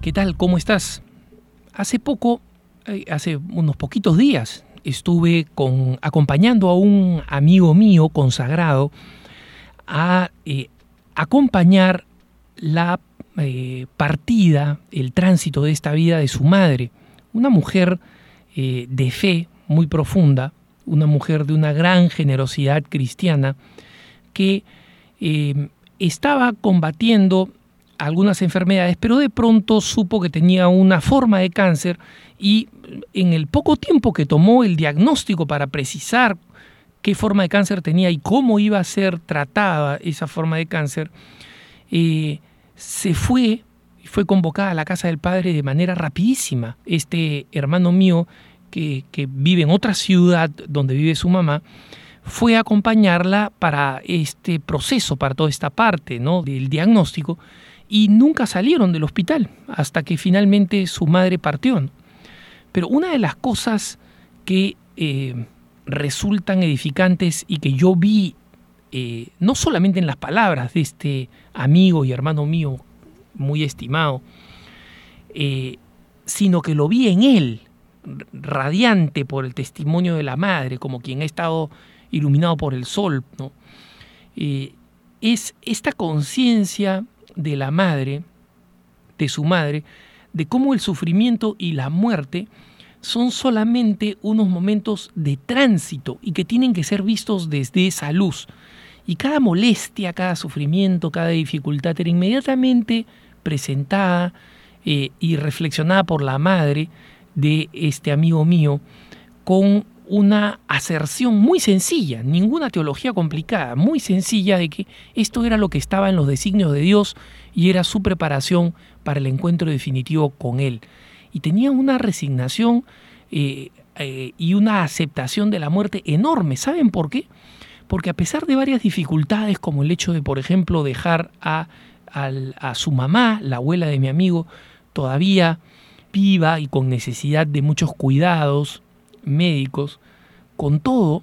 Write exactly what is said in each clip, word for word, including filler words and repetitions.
¿Qué tal? ¿Cómo estás? Hace poco, hace unos poquitos días, estuve con, acompañando a un amigo mío consagrado a eh, acompañar la eh, partida, el tránsito de esta vida de su madre. Una mujer eh, de fe muy profunda, una mujer de una gran generosidad cristiana que eh, estaba combatiendo algunas enfermedades, pero de pronto supo que tenía una forma de cáncer y en el poco tiempo que tomó el diagnóstico para precisar qué forma de cáncer tenía y cómo iba a ser tratada esa forma de cáncer, eh, se fue, fue convocada a la casa del padre de manera rapidísima. Este hermano mío que, que vive en otra ciudad donde vive su mamá, fue a acompañarla para este proceso, para toda esta parte, ¿no?, del diagnóstico, y nunca salieron del hospital hasta que finalmente su madre partió, ¿no? Pero una de las cosas que eh, resultan edificantes y que yo vi eh, no solamente en las palabras de este amigo y hermano mío muy estimado, eh, sino que lo vi en él, radiante por el testimonio de la madre, como quien ha estado iluminado por el sol, ¿no? Eh, es esta conciencia de la madre, de su madre, de cómo el sufrimiento y la muerte son solamente unos momentos de tránsito y que tienen que ser vistos desde esa luz. Y cada molestia, cada sufrimiento, cada dificultad era inmediatamente presentada eh, y reflexionada por la madre de este amigo mío con una aserción muy sencilla, ninguna teología complicada, muy sencilla, de que esto era lo que estaba en los designios de Dios y era su preparación para el encuentro definitivo con Él. Y tenía una resignación eh, eh, y una aceptación de la muerte enorme. ¿Saben por qué? Porque a pesar de varias dificultades, como el hecho de, por ejemplo, dejar a, a, a su mamá, la abuela de mi amigo, todavía viva y con necesidad de muchos cuidados médicos, con todo,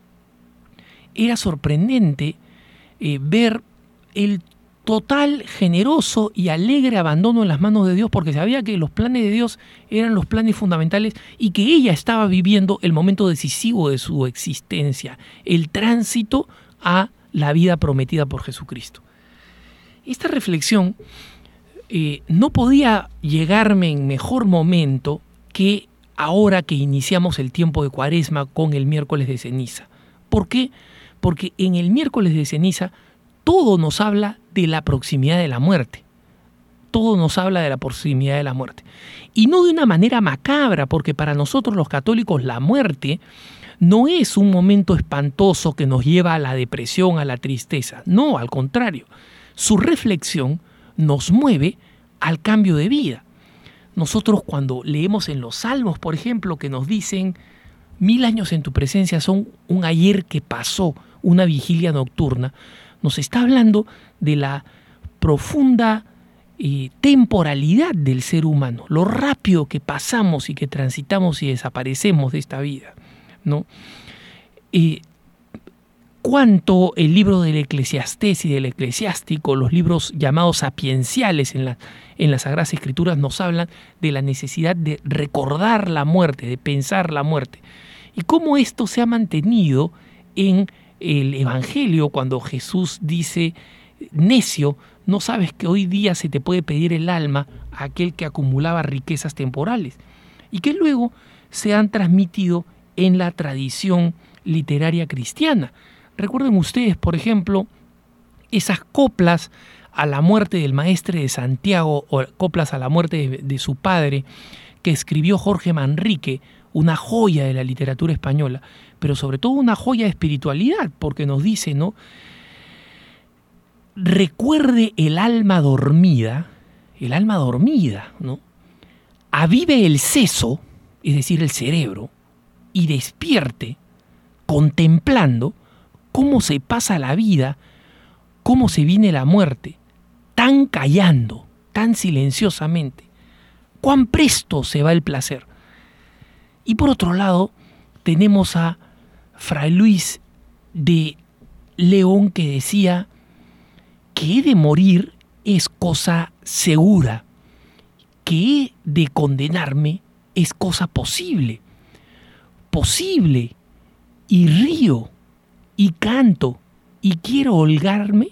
era sorprendente eh, ver el total, generoso y alegre abandono en las manos de Dios, porque sabía que los planes de Dios eran los planes fundamentales y que ella estaba viviendo el momento decisivo de su existencia, el tránsito a la vida prometida por Jesucristo. Esta reflexión eh, no podía llegarme en mejor momento que ahora que iniciamos el tiempo de Cuaresma con el miércoles de ceniza. ¿Por qué? Porque en el miércoles de ceniza todo nos habla de la proximidad de la muerte. Todo nos habla de la proximidad de la muerte. Y no de una manera macabra, porque para nosotros los católicos la muerte no es un momento espantoso que nos lleva a la depresión, a la tristeza. No, al contrario. Su reflexión nos mueve al cambio de vida. Nosotros cuando leemos en los Salmos, por ejemplo, que nos dicen mil años en tu presencia son un ayer que pasó, una vigilia nocturna, nos está hablando de la profunda eh, temporalidad del ser humano, lo rápido que pasamos y que transitamos y desaparecemos de esta vida, ¿no? Eh, cuánto el libro del Eclesiastés y del Eclesiástico, los libros llamados sapienciales en, la, en las Sagradas Escrituras, nos hablan de la necesidad de recordar la muerte, de pensar la muerte. Y cómo esto se ha mantenido en el Evangelio cuando Jesús dice, necio, no sabes que hoy día se te puede pedir el alma a aquel que acumulaba riquezas temporales. Y que luego se han transmitido en la tradición literaria cristiana. Recuerden ustedes, por ejemplo, esas coplas a la muerte del maestre de Santiago o coplas a la muerte de, de su padre que escribió Jorge Manrique, una joya de la literatura española, pero sobre todo una joya de espiritualidad, porque nos dice, ¿no? Recuerde el alma dormida, el alma dormida, ¿no? Avive el seso, es decir, el cerebro, y despierte contemplando cómo se pasa la vida, cómo se viene la muerte, tan callando, tan silenciosamente, cuán presto se va el placer. Y por otro lado, tenemos a Fray Luis de León que decía que he de morir es cosa segura, que he de condenarme es cosa posible. Posible. Y río, y canto, y quiero holgarme.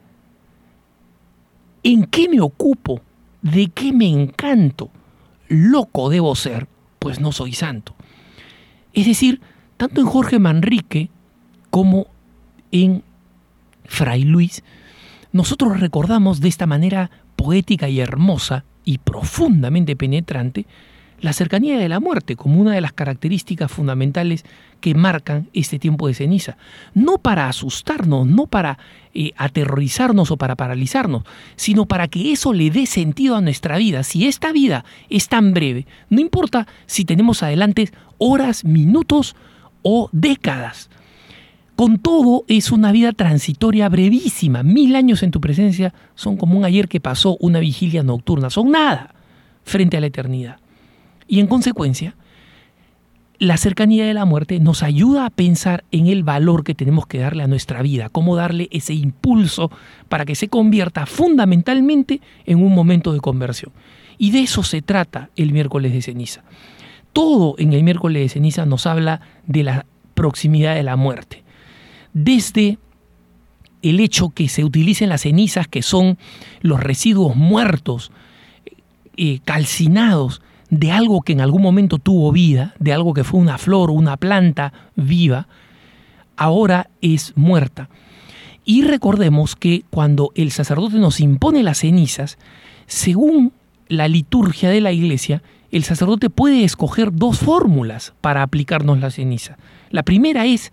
¿En qué me ocupo? ¿De qué me encanto? Loco debo ser, pues no soy santo. Es decir, tanto en Jorge Manrique como en Fray Luis, nosotros recordamos de esta manera poética y hermosa y profundamente penetrante la cercanía de la muerte como una de las características fundamentales que marcan este tiempo de ceniza. No para asustarnos, no para eh, aterrorizarnos o para paralizarnos, sino para que eso le dé sentido a nuestra vida. Si esta vida es tan breve, no importa si tenemos adelante horas, minutos o décadas. Con todo, es una vida transitoria brevísima. Mil años en tu presencia son como un ayer que pasó, una vigilia nocturna. Son nada frente a la eternidad. Y en consecuencia, la cercanía de la muerte nos ayuda a pensar en el valor que tenemos que darle a nuestra vida, cómo darle ese impulso para que se convierta fundamentalmente en un momento de conversión. Y de eso se trata el miércoles de ceniza. Todo en el miércoles de ceniza nos habla de la proximidad de la muerte. Desde el hecho que se utilicen las cenizas, que son los residuos muertos, eh, calcinados, de algo que en algún momento tuvo vida, de algo que fue una flor o una planta viva, ahora es muerta. Y recordemos que cuando el sacerdote nos impone las cenizas, según la liturgia de la iglesia, el sacerdote puede escoger dos fórmulas para aplicarnos la ceniza. La primera es: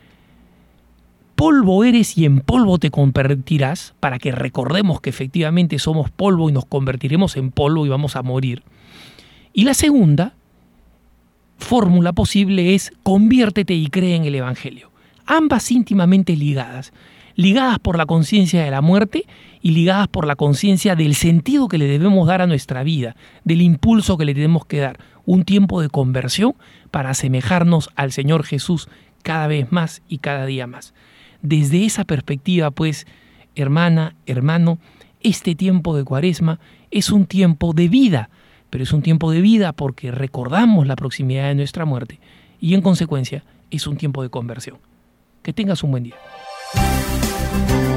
polvo eres y en polvo te convertirás, para que recordemos que efectivamente somos polvo y nos convertiremos en polvo y vamos a morir. Y la segunda fórmula posible es: conviértete y cree en el Evangelio. Ambas íntimamente ligadas, ligadas por la conciencia de la muerte y ligadas por la conciencia del sentido que le debemos dar a nuestra vida, del impulso que le tenemos que dar, un tiempo de conversión para asemejarnos al Señor Jesús cada vez más y cada día más. Desde esa perspectiva, pues, hermana, hermano, este tiempo de Cuaresma es un tiempo de vida, pero es un tiempo de vida porque recordamos la proximidad de nuestra muerte y en consecuencia es un tiempo de conversión. Que tengas un buen día.